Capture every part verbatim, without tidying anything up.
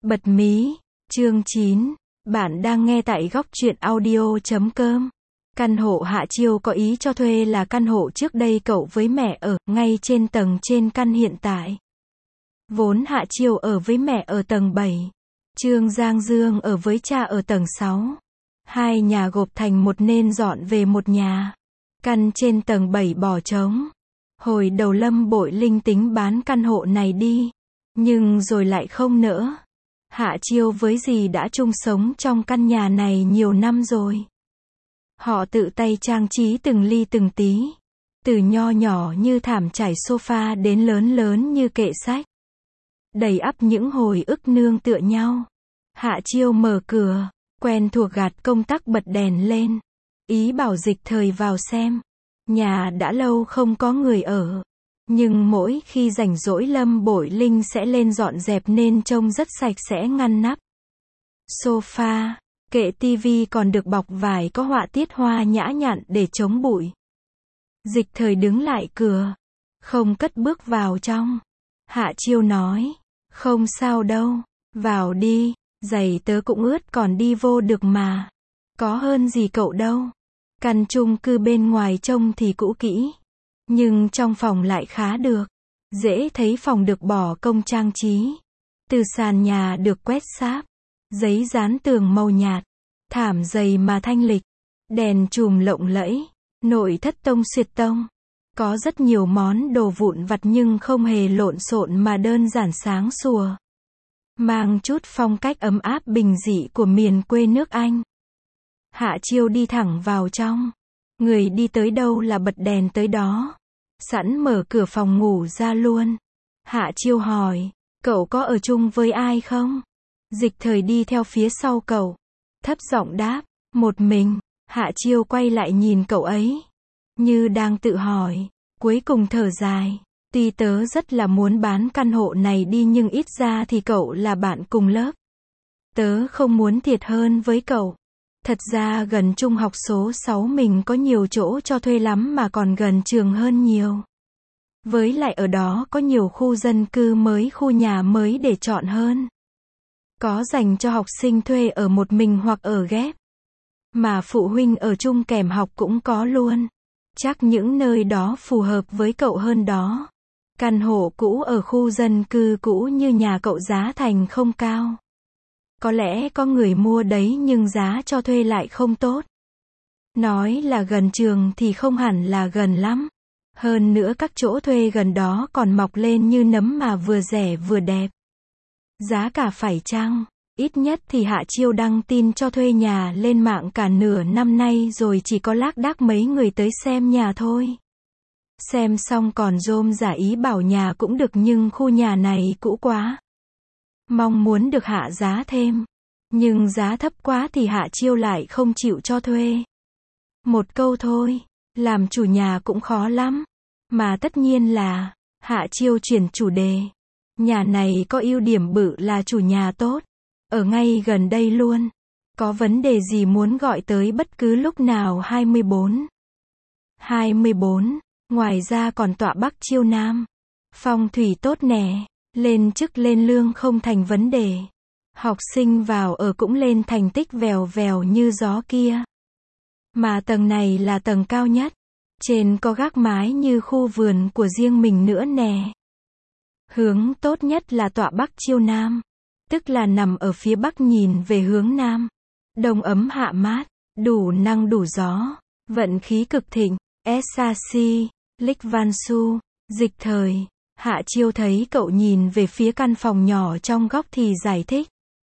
Bật mí, chương chín. Bạn đang nghe tại góc truyện audio chấm com. Căn hộ Hạ Chiêu có ý cho thuê là căn hộ trước đây cậu với mẹ ở, ngay trên tầng trên căn hiện tại. Vốn Hạ Chiêu ở với mẹ ở tầng bảy. Trương Giang Dương ở với cha ở tầng sáu. Hai nhà gộp thành một nên dọn về một nhà. Căn trên tầng bảy bỏ trống. Hồi đầu Lâm Bội Linh tính bán căn hộ này đi. Nhưng rồi lại không nỡ. Hạ Chiêu với dì đã chung sống trong căn nhà này nhiều năm rồi. Họ tự tay trang trí từng ly từng tí. Từ nho nhỏ như thảm trải sofa đến lớn lớn như kệ sách. Đầy ắp những hồi ức nương tựa nhau. Hạ Chiêu mở cửa, quen thuộc gạt công tắc bật đèn lên. Ý bảo Dịch Thời vào xem. Nhà đã lâu không có người ở. Nhưng mỗi khi rảnh rỗi Lâm Bội Linh sẽ lên dọn dẹp nên trông rất sạch sẽ ngăn nắp. Sofa, kệ tivi còn được bọc vải có họa tiết hoa nhã nhặn để chống bụi. Dịch Thời đứng lại cửa, không cất bước vào trong. Hạ Chiêu nói, không sao đâu, vào đi, giày tớ cũng ướt còn đi vô được mà. Có hơn gì cậu đâu. Căn chung cư bên ngoài trông thì cũ kỹ. Nhưng trong phòng lại khá được. Dễ thấy phòng được bỏ công trang trí. Từ sàn nhà được quét sáp. Giấy dán tường màu nhạt. Thảm dày mà thanh lịch. Đèn chùm lộng lẫy. Nội thất tông xuyệt tông. Có rất nhiều món đồ vụn vặt nhưng không hề lộn xộn mà đơn giản sáng sủa. Mang chút phong cách ấm áp bình dị của miền quê nước Anh. Hạ Chiêu đi thẳng vào trong. Người đi tới đâu là bật đèn tới đó. Sẵn mở cửa phòng ngủ ra luôn. Hạ Chiêu hỏi, cậu có ở chung với ai không? Dịch Thời đi theo phía sau cậu. Thấp giọng đáp, một mình. Hạ Chiêu quay lại nhìn cậu ấy. Như đang tự hỏi. Cuối cùng thở dài. Tuy tớ rất là muốn bán căn hộ này đi nhưng ít ra thì cậu là bạn cùng lớp. Tớ không muốn thiệt hơn với cậu. Thật ra gần trung học số sáu mình có nhiều chỗ cho thuê lắm mà còn gần trường hơn nhiều. Với lại ở đó có nhiều khu dân cư mới, khu nhà mới để chọn hơn. Có dành cho học sinh thuê ở một mình hoặc ở ghép. Mà phụ huynh ở chung kèm học cũng có luôn. Chắc những nơi đó phù hợp với cậu hơn đó. Căn hộ cũ ở khu dân cư cũ như nhà cậu giá thành không cao. Có lẽ có người mua đấy nhưng giá cho thuê lại không tốt. Nói là gần trường thì không hẳn là gần lắm. Hơn nữa các chỗ thuê gần đó còn mọc lên như nấm mà vừa rẻ vừa đẹp. Giá cả phải chăng? Ít nhất thì Hạ Chiêu đăng tin cho thuê nhà lên mạng cả nửa năm nay rồi chỉ có lác đác mấy người tới xem nhà thôi. Xem xong còn rôm rả ý bảo nhà cũng được nhưng khu nhà này cũ quá. Mong muốn được hạ giá thêm. Nhưng giá thấp quá thì Hạ Chiêu lại không chịu cho thuê. Một câu thôi, làm chủ nhà cũng khó lắm. Mà tất nhiên là, Hạ Chiêu chuyển chủ đề. Nhà này có ưu điểm bự là chủ nhà tốt. Ở ngay gần đây luôn. Có vấn đề gì muốn gọi tới bất cứ lúc nào. hai mươi bốn hai mươi bốn Ngoài ra còn tọa Bắc chiêu Nam. Phong thủy tốt nè. Lên chức lên lương không thành vấn đề. Học sinh vào ở cũng lên thành tích vèo vèo như gió kia. Mà tầng này là tầng cao nhất. Trên có gác mái như khu vườn của riêng mình nữa nè. Hướng tốt nhất là tọa Bắc chiêu Nam. Tức là nằm ở phía Bắc nhìn về hướng Nam. Đông ấm hạ mát. Đủ năng đủ gió. Vận khí cực thịnh. ét a xê, Lick Văn Su, Dịch Thời. Hạ Chiêu thấy cậu nhìn về phía căn phòng nhỏ trong góc thì giải thích.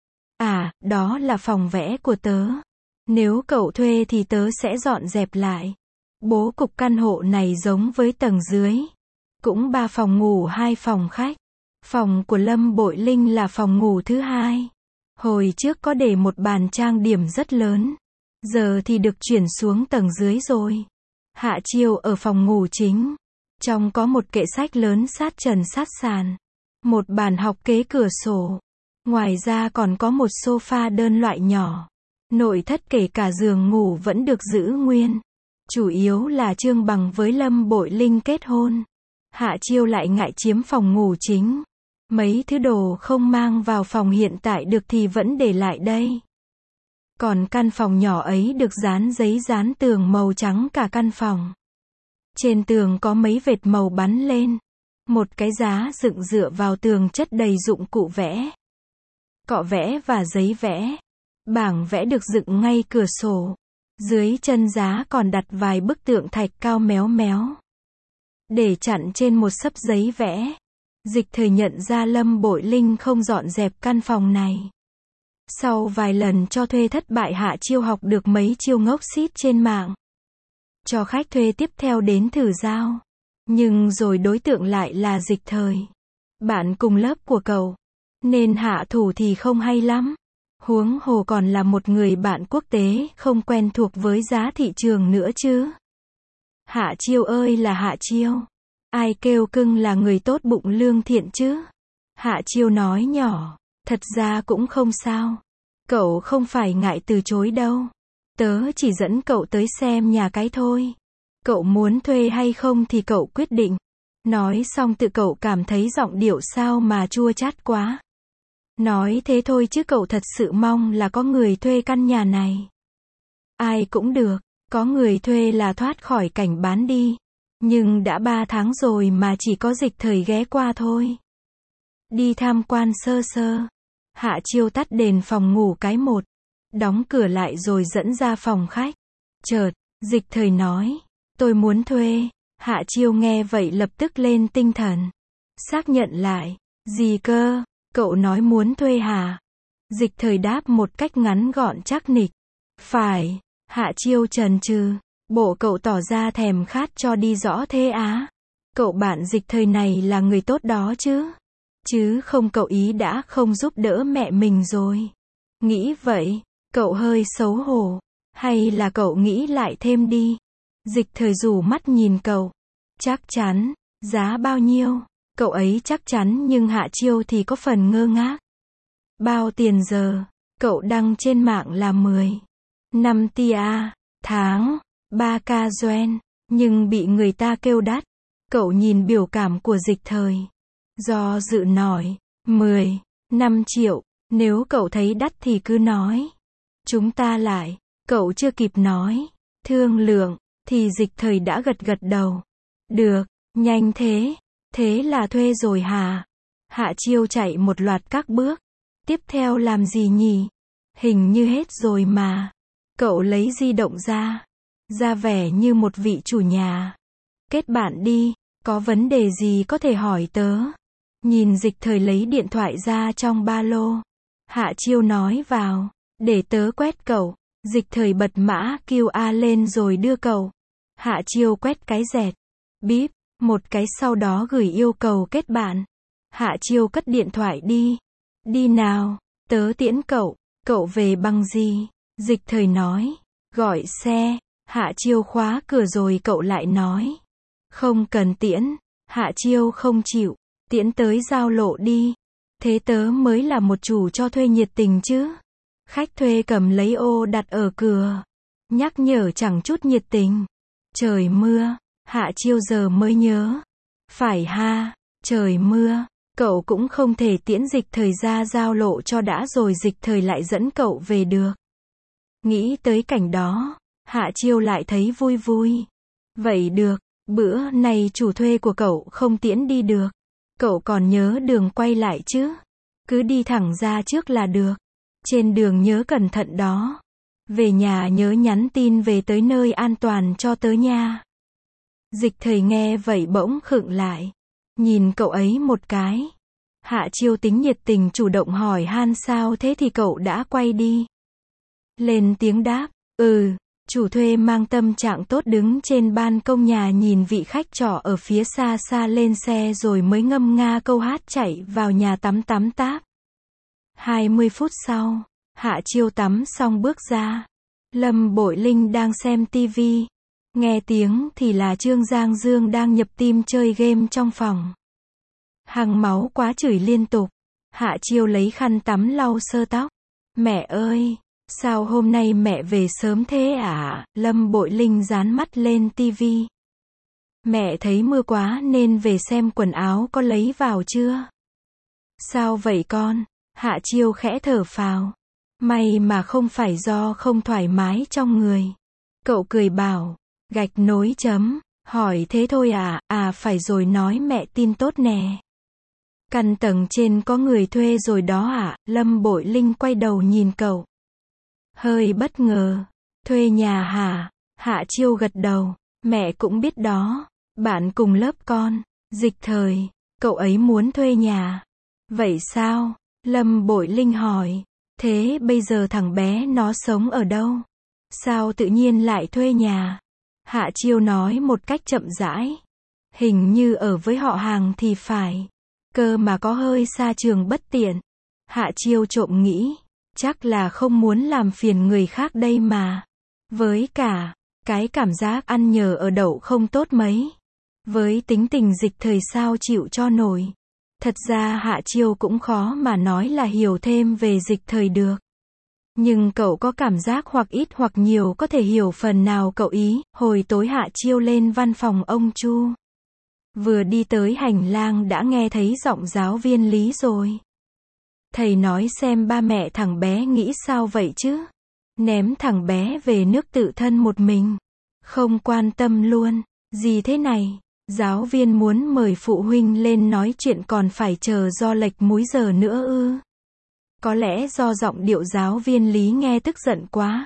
À, đó là phòng vẽ của tớ. Nếu cậu thuê thì tớ sẽ dọn dẹp lại. Bố cục căn hộ này giống với tầng dưới. Cũng ba phòng ngủ hai phòng khách. Phòng của Lâm Bội Linh là phòng ngủ thứ hai. Hồi trước có để một bàn trang điểm rất lớn. Giờ thì được chuyển xuống tầng dưới rồi. Hạ Chiêu ở phòng ngủ chính. Trong có một kệ sách lớn sát trần sát sàn. Một bàn học kế cửa sổ. Ngoài ra còn có một sofa đơn loại nhỏ. Nội thất kể cả giường ngủ vẫn được giữ nguyên. Chủ yếu là Trương Bằng với Lâm Bội Linh kết hôn. Hạ Chiêu lại ngại chiếm phòng ngủ chính. Mấy thứ đồ không mang vào phòng hiện tại được thì vẫn để lại đây. Còn căn phòng nhỏ ấy được dán giấy dán tường màu trắng cả căn phòng. Trên tường có mấy vệt màu bắn lên. Một cái giá dựng dựa vào tường chất đầy dụng cụ vẽ. Cọ vẽ và giấy vẽ. Bảng vẽ được dựng ngay cửa sổ. Dưới chân giá còn đặt vài bức tượng thạch cao méo méo. Để chặn trên một xấp giấy vẽ. Dịch Thời nhận ra Lâm Bội Linh không dọn dẹp căn phòng này. Sau vài lần cho thuê thất bại, Hạ Chiêu học được mấy chiêu ngốc xít trên mạng. Cho khách thuê tiếp theo đến thử giao. Nhưng rồi đối tượng lại là Dịch Thời. Bạn cùng lớp của cậu. Nên hạ thủ thì không hay lắm. Huống hồ còn là một người bạn quốc tế, không quen thuộc với giá thị trường nữa chứ. Hạ Chiêu ơi là Hạ Chiêu. Ai kêu cưng là người tốt bụng lương thiện chứ? Hạ Chiêu nói nhỏ. Thật ra cũng không sao. Cậu không phải ngại từ chối đâu. Tớ chỉ dẫn cậu tới xem nhà cái thôi. Cậu muốn thuê hay không thì cậu quyết định. Nói xong tự cậu cảm thấy giọng điệu sao mà chua chát quá. Nói thế thôi chứ cậu thật sự mong là có người thuê căn nhà này. Ai cũng được. Có người thuê là thoát khỏi cảnh bán đi. Nhưng đã ba tháng rồi mà chỉ có Dịch Thời ghé qua thôi. Đi tham quan sơ sơ. Hạ Chiêu tắt đèn phòng ngủ cái một. Đóng cửa lại rồi dẫn ra phòng khách. Chợt, Dịch Thời nói. Tôi muốn thuê. Hạ Chiêu nghe vậy lập tức lên tinh thần. Xác nhận lại. Gì cơ? Cậu nói muốn thuê hả? Dịch Thời đáp một cách ngắn gọn chắc nịch. Phải. Hạ Chiêu chần chừ. Bộ cậu tỏ ra thèm khát cho đi rõ thế á. Cậu bạn Dịch Thời này là người tốt đó chứ. Chứ không cậu ý đã không giúp đỡ mẹ mình rồi. Nghĩ vậy, cậu hơi xấu hổ. Hay là cậu nghĩ lại thêm đi. Dịch Thời rủ mắt nhìn cậu. Chắc chắn. Giá bao nhiêu? Cậu ấy chắc chắn nhưng Hạ Chiêu thì có phần ngơ ngác. Bao tiền giờ? Cậu đăng trên mạng là mười. năm tia. Tháng. ba k yuan. Nhưng bị người ta kêu đắt. Cậu nhìn biểu cảm của Dịch Thời. Do dự nói. mười. năm triệu. Nếu cậu thấy đắt thì cứ nói. Chúng ta lại. Cậu chưa kịp nói. Thương lượng. Thì Dịch Thời đã gật gật đầu. Được. Nhanh thế. Thế là thuê rồi hả? Hạ Chiêu chạy một loạt các bước. Tiếp theo làm gì nhỉ? Hình như hết rồi mà. Cậu lấy di động ra. Ra vẻ như một vị chủ nhà. Kết bạn đi. Có vấn đề gì có thể hỏi tớ. Nhìn Dịch Thời lấy điện thoại ra trong ba lô. Hạ Chiêu nói vào. Để tớ quét cậu. Dịch Thời bật mã quy rờ lên rồi đưa cậu. Hạ Chiêu quét cái dẹt. Bíp. Một cái sau đó gửi yêu cầu kết bạn. Hạ Chiêu cất điện thoại đi. Đi nào. Tớ tiễn cậu. Cậu về bằng gì? Dịch Thời nói. Gọi xe. Hạ Chiêu khóa cửa rồi cậu lại nói. Không cần tiễn. Hạ Chiêu không chịu. Tiễn tới giao lộ đi. Thế tớ mới là một chủ cho thuê nhiệt tình chứ. Khách thuê cầm lấy ô đặt ở cửa. Nhắc nhở chẳng chút nhiệt tình. Trời mưa. Hạ Chiêu giờ mới nhớ. Phải ha. Trời mưa. Cậu cũng không thể tiễn Dịch Thời ra giao lộ cho đã rồi Dịch Thời lại dẫn cậu về được. Nghĩ tới cảnh đó. Hạ Chiêu lại thấy vui vui. Vậy được. Bữa này chủ thuê của cậu không tiễn đi được. Cậu còn nhớ đường quay lại chứ? Cứ đi thẳng ra trước là được. Trên đường nhớ cẩn thận đó. Về nhà nhớ nhắn tin về tới nơi an toàn cho tớ nha. Dịch Thời nghe vậy bỗng khựng lại. Nhìn cậu ấy một cái. Hạ Chiêu tính nhiệt tình chủ động hỏi han sao thế thì cậu đã quay đi. Lên tiếng đáp. Ừ. Chủ thuê mang tâm trạng tốt đứng trên ban công nhà nhìn vị khách trọ ở phía xa xa lên xe rồi mới ngâm nga câu hát chạy vào nhà tắm tắm táp. hai mươi phút sau, Hạ Chiêu tắm xong bước ra. Lâm Bội Linh đang xem tivi. Nghe tiếng thì là Trương Giang Dương đang nhập tim chơi game trong phòng. Hằng máu quá chửi liên tục. Hạ Chiêu lấy khăn tắm lau sơ tóc. Mẹ ơi! Sao hôm nay mẹ về sớm thế à? Lâm Bội Linh dán mắt lên tivi. Mẹ thấy mưa quá nên về xem quần áo có lấy vào chưa? Sao vậy con? Hạ Chiêu khẽ thở phào. May mà không phải do không thoải mái trong người. Cậu cười bảo, gạch nối chấm, hỏi thế thôi à, à phải rồi nói mẹ tin tốt nè. Căn tầng trên có người thuê rồi đó à, Lâm Bội Linh quay đầu nhìn cậu. Hơi bất ngờ, thuê nhà hả? Hạ Chiêu gật đầu, mẹ cũng biết đó, bạn cùng lớp con, Dịch Thời, cậu ấy muốn thuê nhà. Vậy sao? Lâm Bội Linh hỏi, thế bây giờ thằng bé nó sống ở đâu? Sao tự nhiên lại thuê nhà? Hạ Chiêu nói một cách chậm rãi. Hình như ở với họ hàng thì phải. Cơ mà có hơi xa trường bất tiện. Hạ Chiêu trộm nghĩ. Chắc là không muốn làm phiền người khác đây mà. Với cả, cái cảm giác ăn nhờ ở đậu không tốt mấy. Với tính tình Dịch Thời sao chịu cho nổi. Thật ra Hạ Chiêu cũng khó mà nói là hiểu thêm về Dịch Thời được. Nhưng cậu có cảm giác hoặc ít hoặc nhiều có thể hiểu phần nào cậu ý. Hồi tối Hạ Chiêu lên văn phòng ông Chu. Vừa đi tới hành lang đã nghe thấy giọng giáo viên Lý rồi. Thầy nói xem ba mẹ thằng bé nghĩ sao vậy chứ? Ném thằng bé về nước tự thân một mình. Không quan tâm luôn. Gì thế này? Giáo viên muốn mời phụ huynh lên nói chuyện còn phải chờ do lệch múi giờ nữa ư? Có lẽ do giọng điệu giáo viên Lý nghe tức giận quá.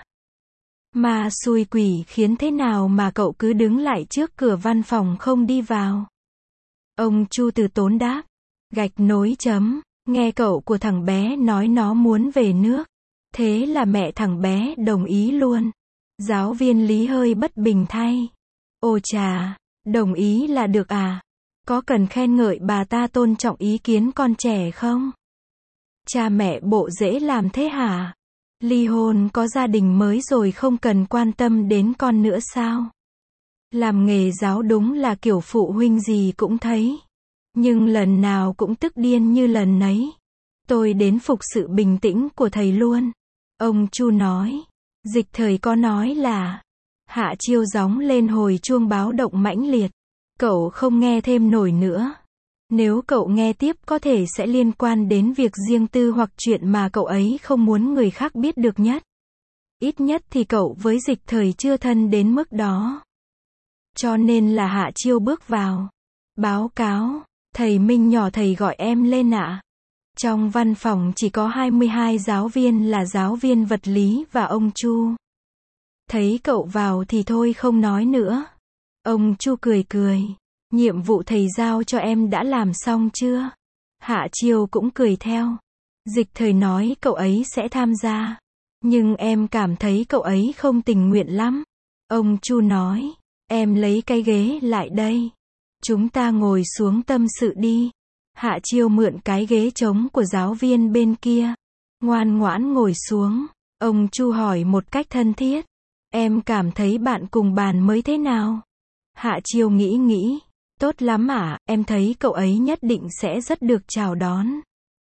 Mà xui quỷ khiến thế nào mà cậu cứ đứng lại trước cửa văn phòng không đi vào? Ông Chu từ tốn đáp. Gạch nối chấm. Nghe cậu của thằng bé nói nó muốn về nước. Thế là mẹ thằng bé đồng ý luôn. Giáo viên Lý hơi bất bình thay. Ồ chà, đồng ý là được à? Có cần khen ngợi bà ta tôn trọng ý kiến con trẻ không? Cha mẹ bộ dễ làm thế hả? Ly hôn có gia đình mới rồi không cần quan tâm đến con nữa sao? Làm nghề giáo đúng là kiểu phụ huynh gì cũng thấy. Nhưng lần nào cũng tức điên như lần nấy. Tôi đến phục sự bình tĩnh của thầy luôn. Ông Chu nói. Dịch Thời có nói là. Hạ Chiêu gióng lên hồi chuông báo động mãnh liệt. Cậu không nghe thêm nổi nữa. Nếu cậu nghe tiếp có thể sẽ liên quan đến việc riêng tư hoặc chuyện mà cậu ấy không muốn người khác biết được nhất. Ít nhất thì cậu với Dịch Thời chưa thân đến mức đó. Cho nên là Hạ Chiêu bước vào. Báo cáo, thầy Minh nhỏ thầy gọi em lên ạ. Trong văn phòng chỉ có hai mươi hai giáo viên là giáo viên vật lý và ông Chu. Thấy cậu vào thì thôi không nói nữa. Ông Chu cười cười. Nhiệm vụ thầy giao cho em đã làm xong chưa? Hạ Chiêu cũng cười theo. Dịch Thời nói cậu ấy sẽ tham gia. Nhưng em cảm thấy cậu ấy không tình nguyện lắm. Ông Chu nói. Em lấy cái ghế lại đây. Chúng ta ngồi xuống tâm sự đi. Hạ Chiêu mượn cái ghế trống của giáo viên bên kia. Ngoan ngoãn ngồi xuống. Ông Chu hỏi một cách thân thiết. Em cảm thấy bạn cùng bàn mới thế nào? Hạ Chiêu nghĩ nghĩ. Tốt lắm ạ, em thấy cậu ấy nhất định sẽ rất được chào đón.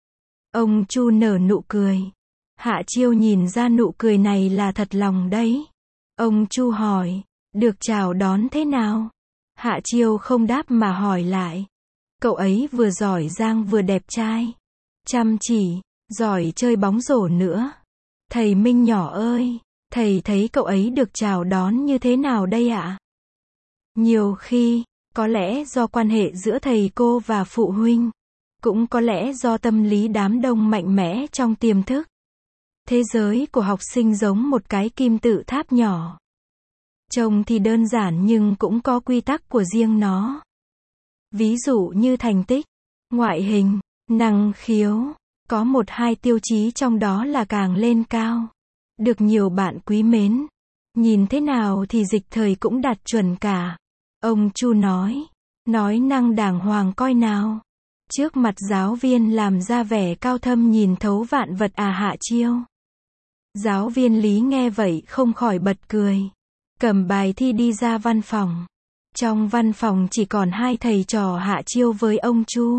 Ông Chu nở nụ cười. Hạ Chiêu nhìn ra nụ cười này là thật lòng đấy. Ông Chu hỏi. Được chào đón thế nào? Hạ Chiêu không đáp mà hỏi lại. Cậu ấy vừa giỏi giang vừa đẹp trai. Chăm chỉ, giỏi chơi bóng rổ nữa. Thầy Minh nhỏ ơi, thầy thấy cậu ấy được chào đón như thế nào đây ạ? Nhiều khi, có lẽ do quan hệ giữa thầy cô và phụ huynh. Cũng có lẽ do tâm lý đám đông mạnh mẽ trong tiềm thức. Thế giới của học sinh giống một cái kim tự tháp nhỏ. Trông thì đơn giản nhưng cũng có quy tắc của riêng nó. Ví dụ như thành tích, ngoại hình, năng khiếu. Có một hai tiêu chí trong đó là càng lên cao. Được nhiều bạn quý mến. Nhìn thế nào thì Dịch Thời cũng đạt chuẩn cả. Ông Chu nói. Nói năng đàng hoàng coi nào. Trước mặt giáo viên làm ra vẻ cao thâm nhìn thấu vạn vật à Hạ Chiêu. Giáo viên Lý nghe vậy không khỏi bật cười. Cầm bài thi đi ra văn phòng. Trong văn phòng chỉ còn hai thầy trò Hạ Chiêu với ông Chu.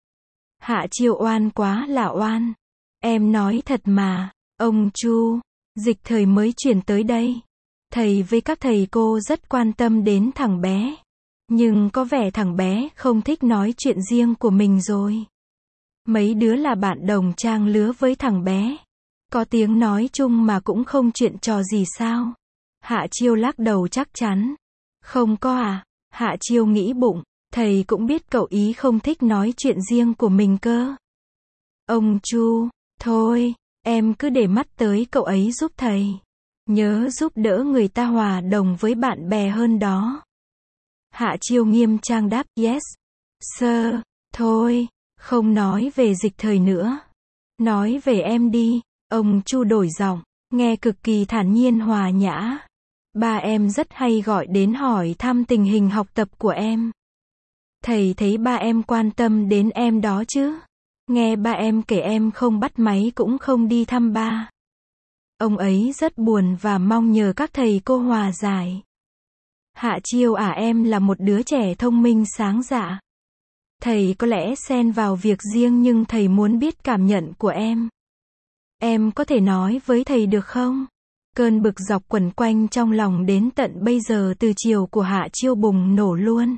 Hạ Chiêu oan quá là oan. Em nói thật mà, ông Chu, Dịch Thời mới chuyển tới đây. Thầy với các thầy cô rất quan tâm đến thằng bé. Nhưng có vẻ thằng bé không thích nói chuyện riêng của mình rồi. Mấy đứa là bạn đồng trang lứa với thằng bé. Có tiếng nói chung mà cũng không chuyện trò gì sao? Hạ Chiêu lắc đầu chắc chắn. Không có à? Hạ Chiêu nghĩ bụng, thầy cũng biết cậu ý không thích nói chuyện riêng của mình cơ. Ông Chu, thôi, em cứ để mắt tới cậu ấy giúp thầy. Nhớ giúp đỡ người ta hòa đồng với bạn bè hơn đó. Hạ Chiêu nghiêm trang đáp, yes, sir, thôi, không nói về Dịch Thời nữa. Nói về em đi, ông Chu đổi giọng, nghe cực kỳ thản nhiên hòa nhã. Ba em rất hay gọi đến hỏi thăm tình hình học tập của em. Thầy thấy ba em quan tâm đến em đó chứ. Nghe ba em kể em không bắt máy cũng không đi thăm ba. Ông ấy rất buồn và mong nhờ các thầy cô hòa giải. Hạ Chiêu à, em là một đứa trẻ thông minh sáng dạ. Thầy có lẽ xen vào việc riêng nhưng thầy muốn biết cảm nhận của em. Em có thể nói với thầy được không? Cơn bực dọc quẩn quanh trong lòng đến tận bây giờ từ chiều của Hạ Chiêu bùng nổ luôn.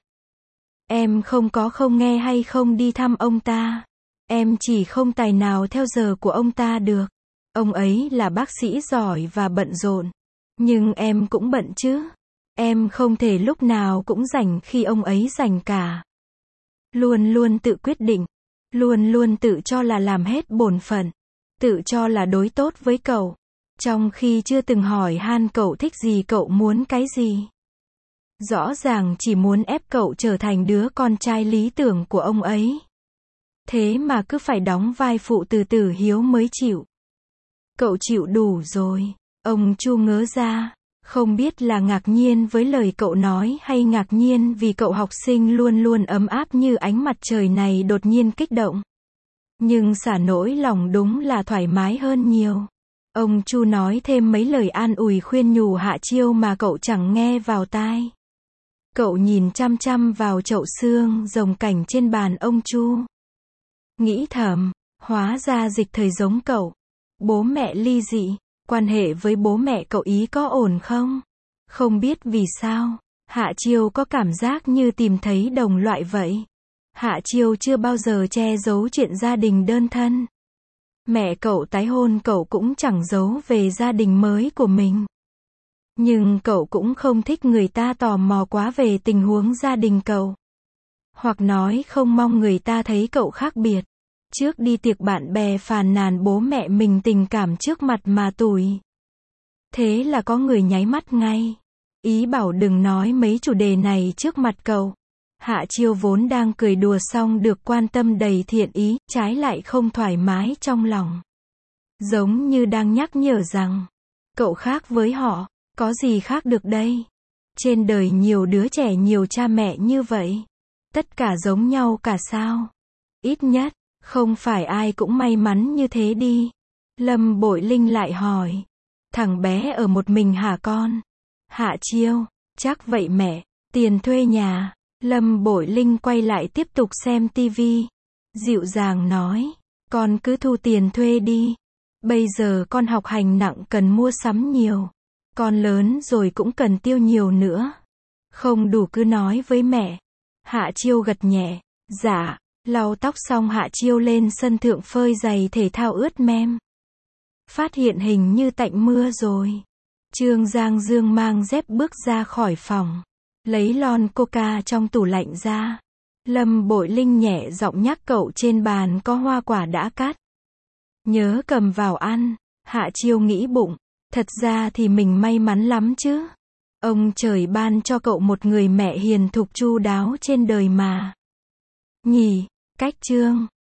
Em không có không nghe hay không đi thăm ông ta. Em chỉ không tài nào theo giờ của ông ta được. Ông ấy là bác sĩ giỏi và bận rộn. Nhưng em cũng bận chứ. Em không thể lúc nào cũng rảnh khi ông ấy rảnh cả. Luôn luôn tự quyết định. Luôn luôn tự cho là làm hết bổn phận. Tự cho là đối tốt với cậu. Trong khi chưa từng hỏi han cậu thích gì, cậu muốn cái gì. Rõ ràng chỉ muốn ép cậu trở thành đứa con trai lý tưởng của ông ấy. Thế mà cứ phải đóng vai phụ từ Tử Hiếu mới chịu. Cậu chịu đủ rồi. Ông Chu ngớ ra. Không biết là ngạc nhiên với lời cậu nói hay ngạc nhiên vì cậu học sinh luôn luôn ấm áp như ánh mặt trời này đột nhiên kích động. Nhưng xả nỗi lòng đúng là thoải mái hơn nhiều. Ông Chu nói thêm mấy lời an ủi khuyên nhủ Hạ Chiêu mà cậu chẳng nghe vào tai. Cậu nhìn chăm chăm vào chậu xương rồng cảnh trên bàn ông Chu. Nghĩ thầm, hóa ra Dịch Thời giống cậu. Bố mẹ ly dị, quan hệ với bố mẹ cậu ý có ổn không? Không biết vì sao, Hạ Chiêu có cảm giác như tìm thấy đồng loại vậy. Hạ Chiêu chưa bao giờ che giấu chuyện gia đình đơn thân. Mẹ cậu tái hôn cậu cũng chẳng giấu về gia đình mới của mình. Nhưng cậu cũng không thích người ta tò mò quá về tình huống gia đình cậu. Hoặc nói không mong người ta thấy cậu khác biệt. Trước đi tiệc bạn bè phàn nàn bố mẹ mình tình cảm trước mặt mà tủi. Thế là có người nháy mắt ngay. Ý bảo đừng nói mấy chủ đề này trước mặt cậu. Hạ Chiêu vốn đang cười đùa xong được quan tâm đầy thiện ý, trái lại không thoải mái trong lòng. Giống như đang nhắc nhở rằng, cậu khác với họ, có gì khác được đây? Trên đời nhiều đứa trẻ nhiều cha mẹ như vậy. Tất cả giống nhau cả sao? Ít nhất, không phải ai cũng may mắn như thế đi. Lâm Bội Linh lại hỏi. Thằng bé ở một mình hả con? Hạ Chiêu, chắc vậy mẹ. Tiền thuê nhà. Lâm Bội Linh quay lại tiếp tục xem tivi. Dịu dàng nói. Con cứ thu tiền thuê đi. Bây giờ con học hành nặng cần mua sắm nhiều. Con lớn rồi cũng cần tiêu nhiều nữa. Không đủ cứ nói với mẹ. Hạ Chiêu gật nhẹ. Dạ. Lau tóc xong Hạ Chiêu lên sân thượng phơi giày thể thao ướt mem. Phát hiện hình như tạnh mưa rồi. Trương Giang Dương mang dép bước ra khỏi phòng. Lấy lon coca trong tủ lạnh ra. Lâm Bội Linh nhẹ giọng nhắc cậu trên bàn có hoa quả đã cắt. Nhớ cầm vào ăn. Hạ Chiêu nghĩ bụng. Thật ra thì mình may mắn lắm chứ. Ông trời ban cho cậu một người mẹ hiền thục chu đáo trên đời mà. Nhỉ, cách chương.